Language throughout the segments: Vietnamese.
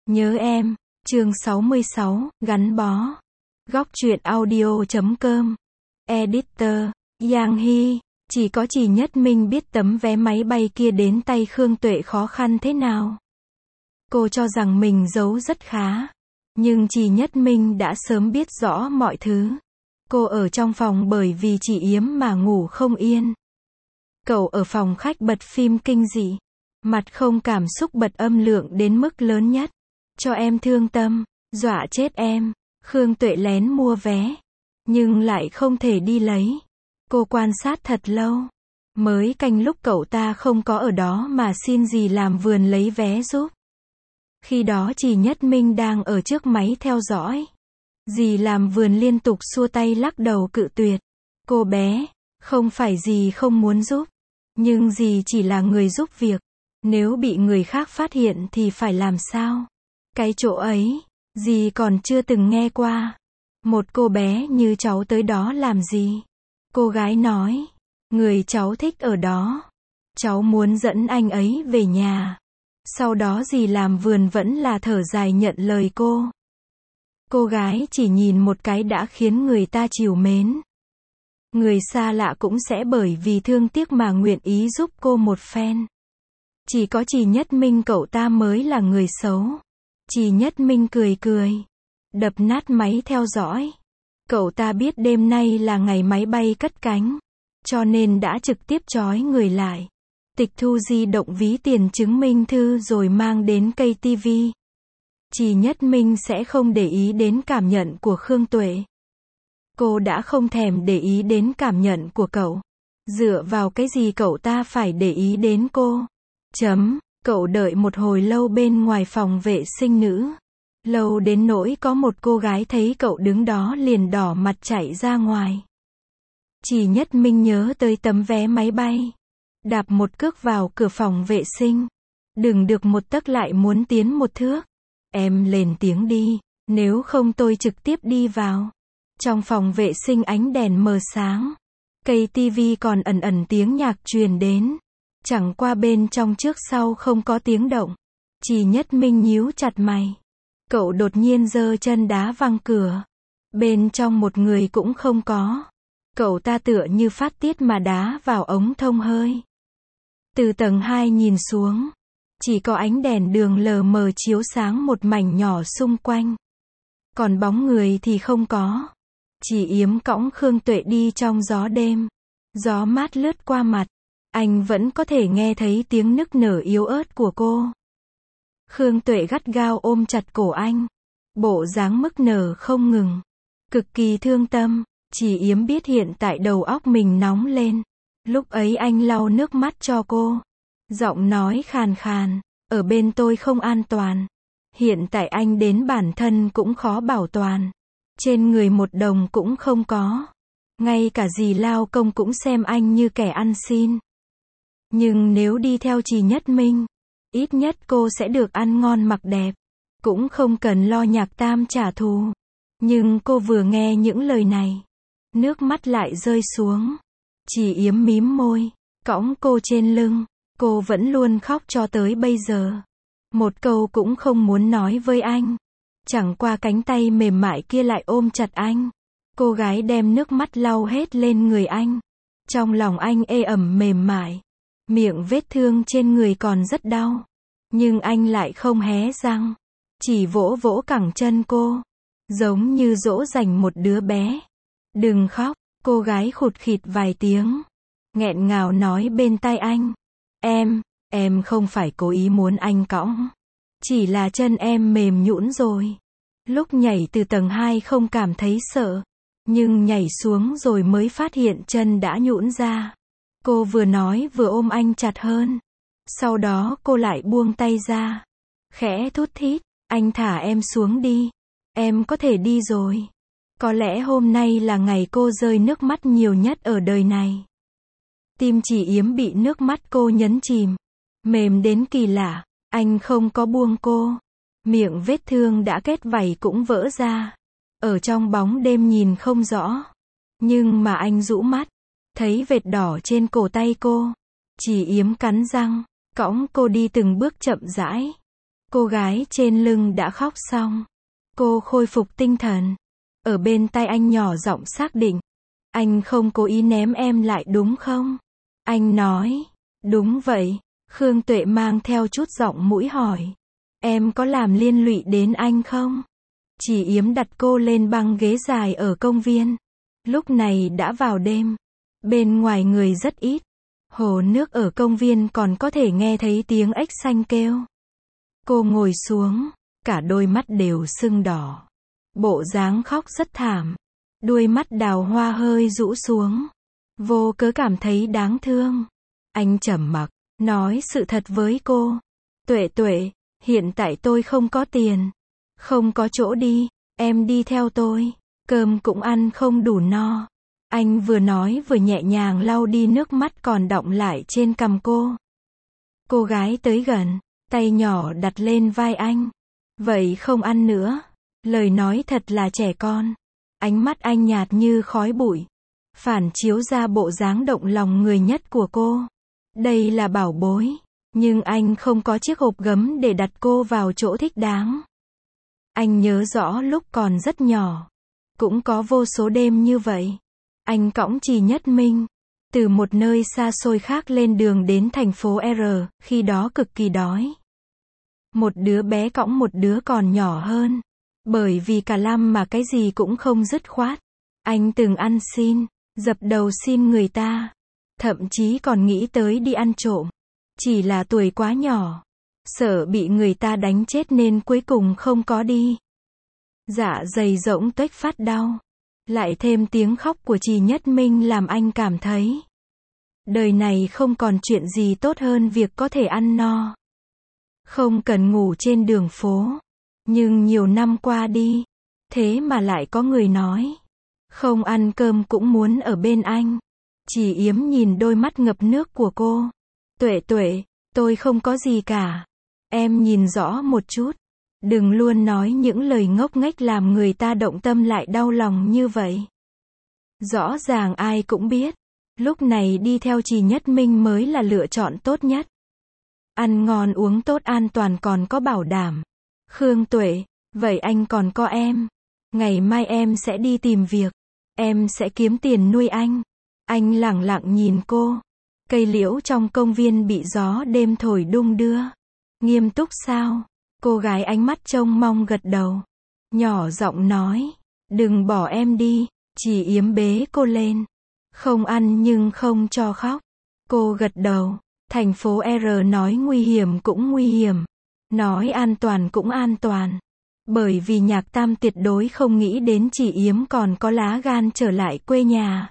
Nhớ em, chương 66, gắn bó. Góc truyện audio.com. Editor, Giang Hy. Chỉ có Trì Nhất Minh biết tấm vé máy bay kia đến tay Khương Tuệ khó khăn thế nào. Cô cho rằng mình giấu rất khá. Nhưng Trì Nhất Minh đã sớm biết rõ mọi thứ. Cô ở trong phòng bởi vì chị Yếm mà ngủ không yên. Cậu ở phòng khách bật phim kinh dị. Mặt không cảm xúc bật âm lượng đến mức lớn nhất. Cho em thương tâm, dọa chết em. Khương Tuệ lén mua vé. Nhưng lại không thể đi lấy. Cô quan sát thật lâu. Mới canh lúc cậu ta không có ở đó mà xin dì làm vườn lấy vé giúp. Khi đó Trì Nhất Minh đang ở trước máy theo dõi. Dì làm vườn liên tục xua tay lắc đầu cự tuyệt. Cô bé, không phải dì không muốn giúp. Nhưng dì chỉ là người giúp việc. Nếu bị người khác phát hiện thì phải làm sao? Cái chỗ ấy, dì còn chưa từng nghe qua. Một cô bé như cháu tới đó làm gì? Cô gái nói, người cháu thích ở đó. Cháu muốn dẫn anh ấy về nhà. Sau đó dì làm vườn vẫn là thở dài nhận lời cô. Cô gái chỉ nhìn một cái đã khiến người ta trìu mến. Người xa lạ cũng sẽ bởi vì thương tiếc mà nguyện ý giúp cô một phen. Chỉ có Trì Nhất Minh cậu ta mới là người xấu. Trì Nhất Minh cười cười. Đập nát máy theo dõi. Cậu ta biết đêm nay là ngày máy bay cất cánh. Cho nên đã trực tiếp trói người lại. Tịch thu di động ví tiền chứng minh thư rồi mang đến cây tivi. Trì Nhất Minh sẽ không để ý đến cảm nhận của Khương Tuệ. Cô đã không thèm để ý đến cảm nhận của cậu. Dựa vào cái gì cậu ta phải để ý đến cô? Cậu đợi một hồi lâu bên ngoài phòng vệ sinh nữ. Lâu đến nỗi có một cô gái thấy cậu đứng đó liền đỏ mặt chạy ra ngoài. Trì Nhất Minh nhớ tới tấm vé máy bay. Đạp một cước vào cửa phòng vệ sinh. Đừng được một tấc lại muốn tiến một thước. Em lên tiếng đi, nếu không tôi trực tiếp đi vào. Trong phòng vệ sinh ánh đèn mờ sáng. Cây tivi còn ẩn ẩn tiếng nhạc truyền đến. Chẳng qua bên trong trước sau không có tiếng động. Trì Nhất Minh nhíu chặt mày. Cậu đột nhiên giơ chân đá văng cửa. Bên trong một người cũng không có. Cậu ta tựa như phát tiết mà đá vào ống thông hơi. Từ tầng 2 nhìn xuống. Chỉ có ánh đèn đường lờ mờ chiếu sáng một mảnh nhỏ xung quanh. Còn bóng người thì không có. Chỉ Yếm cõng Khương Tuệ đi trong gió đêm. Gió mát lướt qua mặt. Anh vẫn có thể nghe thấy tiếng nức nở yếu ớt của cô. Khương Tuệ gắt gao ôm chặt cổ anh. Bộ dáng nức nở không ngừng. Cực kỳ thương tâm. Chỉ Yếm biết hiện tại đầu óc mình nóng lên. Lúc ấy anh lau nước mắt cho cô. Giọng nói khàn khàn. Ở bên tôi không an toàn. Hiện tại anh đến bản thân cũng khó bảo toàn. Trên người một đồng cũng không có. Ngay cả dì lao công cũng xem anh như kẻ ăn xin. Nhưng nếu đi theo Trì Nhất Minh, ít nhất cô sẽ được ăn ngon mặc đẹp. Cũng không cần lo Nhạc Tam trả thù. Nhưng cô vừa nghe những lời này. Nước mắt lại rơi xuống. Trì Yếm mím môi. Cõng cô trên lưng. Cô vẫn luôn khóc cho tới bây giờ. Một câu cũng không muốn nói với anh. Chẳng qua cánh tay mềm mại kia lại ôm chặt anh. Cô gái đem nước mắt lau hết lên người anh. Trong lòng anh ê ẩm mềm mại. Miệng vết thương trên người còn rất đau. Nhưng anh lại không hé răng. Chỉ vỗ vỗ cẳng chân cô. Giống như dỗ dành một đứa bé. Đừng khóc. Cô gái khụt khịt vài tiếng. Nghẹn ngào nói bên tai anh. Em không phải cố ý muốn anh cõng. Chỉ là chân em mềm nhũn rồi. Lúc nhảy từ tầng 2 không cảm thấy sợ. Nhưng nhảy xuống rồi mới phát hiện chân đã nhũn ra. Cô vừa nói vừa ôm anh chặt hơn. Sau đó cô lại buông tay ra. Khẽ thút thít, anh thả em xuống đi. Em có thể đi rồi. Có lẽ hôm nay là ngày cô rơi nước mắt nhiều nhất ở đời này. Tim Chỉ Yếm bị nước mắt cô nhấn chìm. Mềm đến kỳ lạ. Anh không có buông cô. Miệng vết thương đã kết vảy cũng vỡ ra. Ở trong bóng đêm nhìn không rõ. Nhưng mà anh rũ mắt. Thấy vệt đỏ trên cổ tay cô. Chỉ Yếm cắn răng. Cõng cô đi từng bước chậm rãi. Cô gái trên lưng đã khóc xong. Cô khôi phục tinh thần. Ở bên tai anh nhỏ giọng xác định. Anh không cố ý ném em lại đúng không? Anh nói. Đúng vậy. Khương Tuệ mang theo chút giọng mũi hỏi. Em có làm liên lụy đến anh không? Chỉ Yếm đặt cô lên băng ghế dài ở công viên. Lúc này đã vào đêm. Bên ngoài người rất ít. Hồ nước ở công viên còn có thể nghe thấy tiếng ếch xanh kêu. Cô ngồi xuống, cả đôi mắt đều sưng đỏ. Bộ dáng khóc rất thảm. Đuôi mắt đào hoa hơi rũ xuống. Vô cớ cảm thấy đáng thương. Anh trầm mặc, nói sự thật với cô. Tuệ Tuệ, hiện tại tôi không có tiền. Không có chỗ đi, em đi theo tôi. Cơm cũng ăn không đủ no. Anh vừa nói vừa nhẹ nhàng lau đi nước mắt còn đọng lại trên cằm cô. Cô gái tới gần, tay nhỏ đặt lên vai anh. Vậy không ăn nữa. Lời nói thật là trẻ con. Ánh mắt anh nhạt như khói bụi. Phản chiếu ra bộ dáng động lòng người nhất của cô. Đây là bảo bối. Nhưng anh không có chiếc hộp gấm để đặt cô vào chỗ thích đáng. Anh nhớ rõ lúc còn rất nhỏ. Cũng có vô số đêm như vậy. Anh cõng Trì Nhất Minh. Từ một nơi xa xôi khác lên đường đến thành phố R, khi đó cực kỳ đói. Một đứa bé cõng một đứa còn nhỏ hơn. Bởi vì cả lăm mà cái gì cũng không dứt khoát. Anh từng ăn xin, dập đầu xin người ta. Thậm chí còn nghĩ tới đi ăn trộm. Chỉ là tuổi quá nhỏ. Sợ bị người ta đánh chết nên cuối cùng không có đi. Dạ dày rỗng tuếch phát đau. Lại thêm tiếng khóc của Trì Nhất Minh làm anh cảm thấy. Đời này không còn chuyện gì tốt hơn việc có thể ăn no. Không cần ngủ trên đường phố. Nhưng nhiều năm qua đi. Thế mà lại có người nói. Không ăn cơm cũng muốn ở bên anh. Chỉ Yếm nhìn đôi mắt ngập nước của cô. Tuệ Tuệ, tôi không có gì cả. Em nhìn rõ một chút. Đừng luôn nói những lời ngốc nghếch làm người ta động tâm lại đau lòng như vậy. Rõ ràng ai cũng biết. Lúc này đi theo Trì Nhất Minh mới là lựa chọn tốt nhất. Ăn ngon uống tốt an toàn còn có bảo đảm. Khương Tuệ, vậy anh còn có em. Ngày mai em sẽ đi tìm việc. Em sẽ kiếm tiền nuôi anh. Anh lẳng lặng nhìn cô. Cây liễu trong công viên bị gió đêm thổi đung đưa. Nghiêm túc sao? Cô gái ánh mắt trông mong gật đầu. Nhỏ giọng nói. Đừng bỏ em đi. Chỉ Yếm bế cô lên. Không ăn nhưng không cho khóc. Cô gật đầu. Thành phố R nói nguy hiểm cũng nguy hiểm. Nói an toàn cũng an toàn. Bởi vì Nhạc Tam tuyệt đối không nghĩ đến Chỉ Yếm còn có lá gan trở lại quê nhà.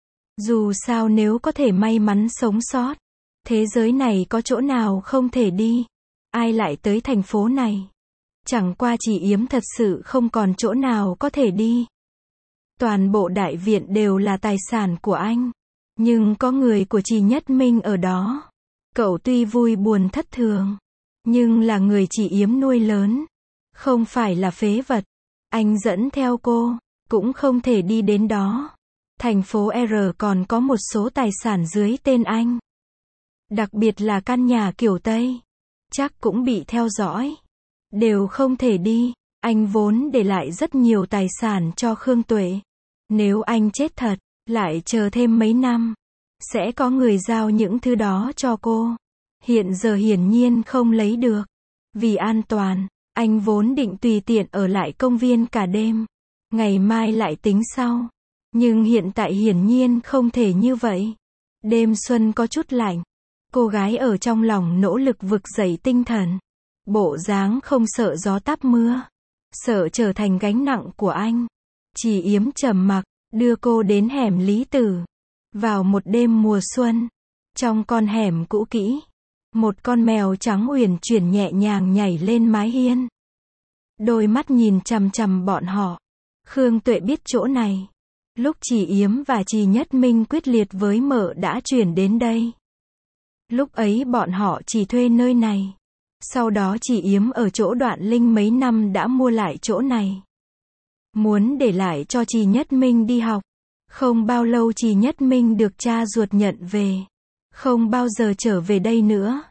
Dù sao nếu có thể may mắn sống sót. Thế giới này có chỗ nào không thể đi. Ai lại tới thành phố này. Chẳng qua Chỉ Yếm thật sự không còn chỗ nào có thể đi. Toàn bộ đại viện đều là tài sản của anh. Nhưng có người của Trì Nhất Minh ở đó. Cậu tuy vui buồn thất thường. Nhưng là người Chỉ Yếm nuôi lớn. Không phải là phế vật. Anh dẫn theo cô. Cũng không thể đi đến đó. Thành phố R còn có một số tài sản dưới tên anh. Đặc biệt là căn nhà kiểu Tây. Chắc cũng bị theo dõi. Đều không thể đi. Anh vốn để lại rất nhiều tài sản cho Khương Tuệ. Nếu anh chết thật, lại chờ thêm mấy năm. Sẽ có người giao những thứ đó cho cô. Hiện giờ hiển nhiên không lấy được. Vì an toàn, anh vốn định tùy tiện ở lại công viên cả đêm. Ngày mai lại tính sau. Nhưng hiện tại hiển nhiên không thể như vậy. Đêm xuân có chút lạnh. Cô gái ở trong lòng nỗ lực vực dậy tinh thần. Bộ dáng không sợ gió táp mưa. Sợ trở thành gánh nặng của anh. Chỉ Yếm trầm mặc, đưa cô đến hẻm Lý Tử. Vào một đêm mùa xuân. Trong con hẻm cũ kỹ. Một con mèo trắng uyển chuyển nhẹ nhàng nhảy lên mái hiên. Đôi mắt nhìn chằm chằm bọn họ. Khương Tuệ biết chỗ này. Lúc Chỉ Yếm và Trì Nhất Minh quyết liệt với mợ đã chuyển đến đây. Lúc ấy bọn họ chỉ thuê nơi này. Sau đó Chỉ Yếm ở chỗ Đoạn Linh mấy năm đã mua lại chỗ này. Muốn để lại cho Trì Nhất Minh đi học. Không bao lâu Trì Nhất Minh được cha ruột nhận về. Không bao giờ trở về đây nữa.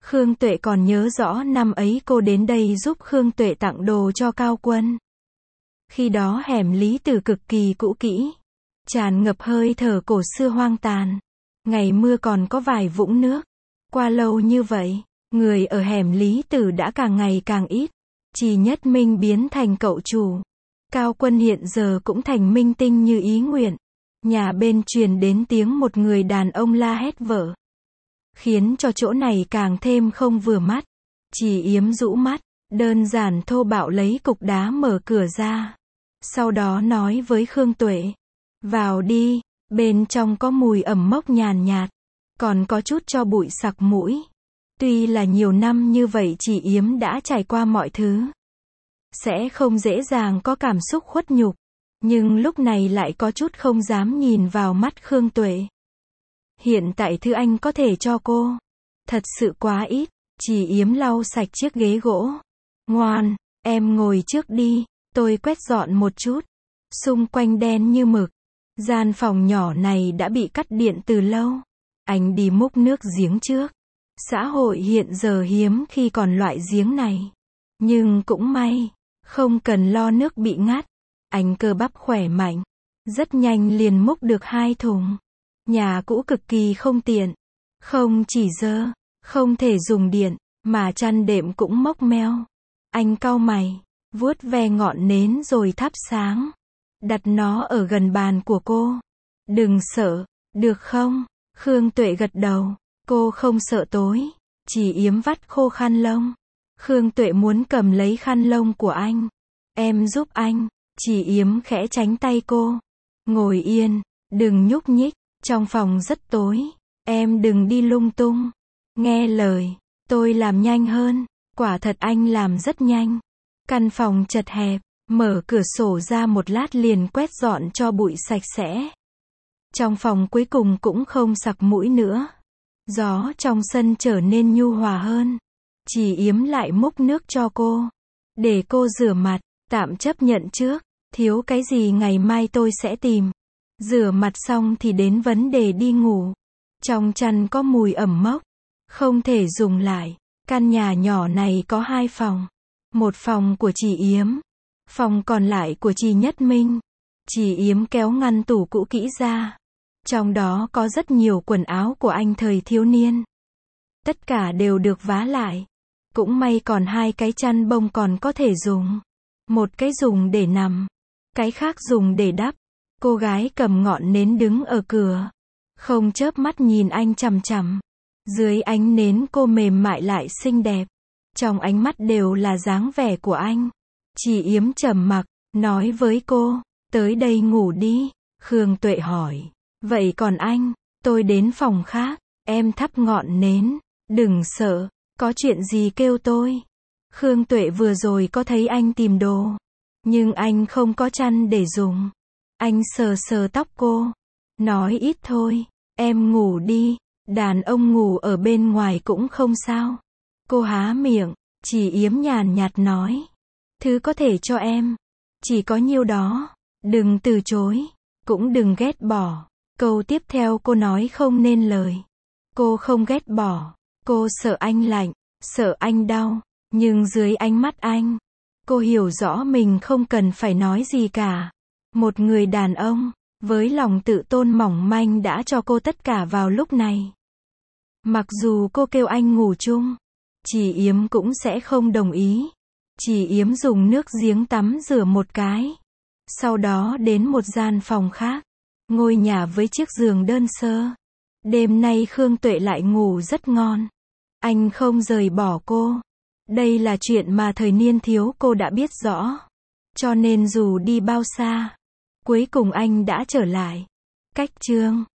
Khương Tuệ còn nhớ rõ năm ấy cô đến đây giúp Khương Tuệ tặng đồ cho Cao Quân. Khi đó hẻm Lý Tử cực kỳ cũ kỹ, tràn ngập hơi thở cổ xưa hoang tàn. Ngày mưa còn có vài vũng nước. Qua lâu như vậy, người ở hẻm Lý Tử đã càng ngày càng ít. Chỉ Nhất Minh biến thành cậu chủ. Cao Quân hiện giờ cũng thành minh tinh như ý nguyện. Nhà bên truyền đến tiếng một người đàn ông la hét vợ, khiến cho chỗ này càng thêm không vừa mắt. Chỉ Yếm rũ mắt, đơn giản thô bạo lấy cục đá mở cửa ra. Sau đó nói với Khương Tuệ, vào đi, bên trong có mùi ẩm mốc nhàn nhạt, còn có chút tro bụi sặc mũi. Tuy là nhiều năm như vậy Chỉ Yếm đã trải qua mọi thứ, sẽ không dễ dàng có cảm xúc khuất nhục, nhưng lúc này lại có chút không dám nhìn vào mắt Khương Tuệ. Hiện tại thứ anh có thể cho cô thật sự quá ít. Chỉ Yếm lau sạch chiếc ghế gỗ. Ngoan, em ngồi trước đi, tôi quét dọn một chút. Xung quanh đen như mực. Gian phòng nhỏ này đã bị cắt điện từ lâu. Anh đi múc nước giếng trước. Xã hội hiện giờ hiếm khi còn loại giếng này. Nhưng cũng may, không cần lo nước bị ngắt. Anh cơ bắp khỏe mạnh. Rất nhanh liền múc được 2 thùng. Nhà cũ cực kỳ không tiện. Không chỉ dơ, không thể dùng điện, mà chăn đệm cũng mốc meo. Anh cau mày, vuốt ve ngọn nến rồi thắp sáng. Đặt nó ở gần bàn của cô. Đừng sợ, được không? Khương Tuệ gật đầu. Cô không sợ tối. Chỉ Yếm vắt khô khăn lông. Khương Tuệ muốn cầm lấy khăn lông của anh. Em giúp anh. Chỉ Yếm khẽ tránh tay cô. Ngồi yên, đừng nhúc nhích. Trong phòng rất tối. Em đừng đi lung tung. Nghe lời. Tôi làm nhanh hơn. Quả thật anh làm rất nhanh. Căn phòng chật hẹp. Mở cửa sổ ra một lát liền quét dọn cho bụi sạch sẽ. Trong phòng cuối cùng cũng không sặc mũi nữa. Gió trong sân trở nên nhu hòa hơn. Chỉ Yếm lại múc nước cho cô. Để cô rửa mặt. Tạm chấp nhận trước. Thiếu cái gì ngày mai tôi sẽ tìm. Rửa mặt xong thì đến vấn đề đi ngủ. Trong chăn có mùi ẩm mốc. Không thể dùng lại. Căn nhà nhỏ này có 2 phòng. Một phòng của Chỉ Yếm. Phòng còn lại của Chỉ Nhất Minh. Chỉ Yếm kéo ngăn tủ cũ kỹ ra. Trong đó có rất nhiều quần áo của anh thời thiếu niên. Tất cả đều được vá lại. Cũng may còn 2 cái chăn bông còn có thể dùng. Một cái dùng để nằm. Cái khác dùng để đắp. Cô gái cầm ngọn nến đứng ở cửa. Không chớp mắt nhìn anh chằm chằm. Dưới ánh nến cô mềm mại lại xinh đẹp. Trong ánh mắt đều là dáng vẻ của anh. Chỉ Yếm trầm mặc, nói với cô, tới đây ngủ đi. Khương Tuệ hỏi, vậy còn anh? Tôi đến phòng khác. Em thắp ngọn nến. Đừng sợ, có chuyện gì kêu tôi. Khương Tuệ vừa rồi có thấy anh tìm đồ. Nhưng anh không có chăn để dùng. Anh sờ sờ tóc cô. Nói ít thôi. Em ngủ đi. Đàn ông ngủ ở bên ngoài cũng không sao. Cô há miệng. Chỉ Yếm nhàn nhạt nói. Thứ có thể cho em. Chỉ có nhiêu đó. Đừng từ chối. Cũng đừng ghét bỏ. Câu tiếp theo cô nói không nên lời. Cô không ghét bỏ. Cô sợ anh lạnh. Sợ anh đau. Nhưng dưới ánh mắt anh, cô hiểu rõ mình không cần phải nói gì cả. Một người đàn ông, với lòng tự tôn mỏng manh đã cho cô tất cả vào lúc này. Mặc dù cô kêu anh ngủ chung, Chỉ Yếm cũng sẽ không đồng ý. Chỉ Yếm dùng nước giếng tắm rửa một cái. Sau đó đến một gian phòng khác. Ngôi nhà với chiếc giường đơn sơ. Đêm nay Khương Tuệ lại ngủ rất ngon. Anh không rời bỏ cô. Đây là chuyện mà thời niên thiếu cô đã biết rõ. Cho nên dù đi bao xa, cuối cùng anh đã trở lại. Cách chương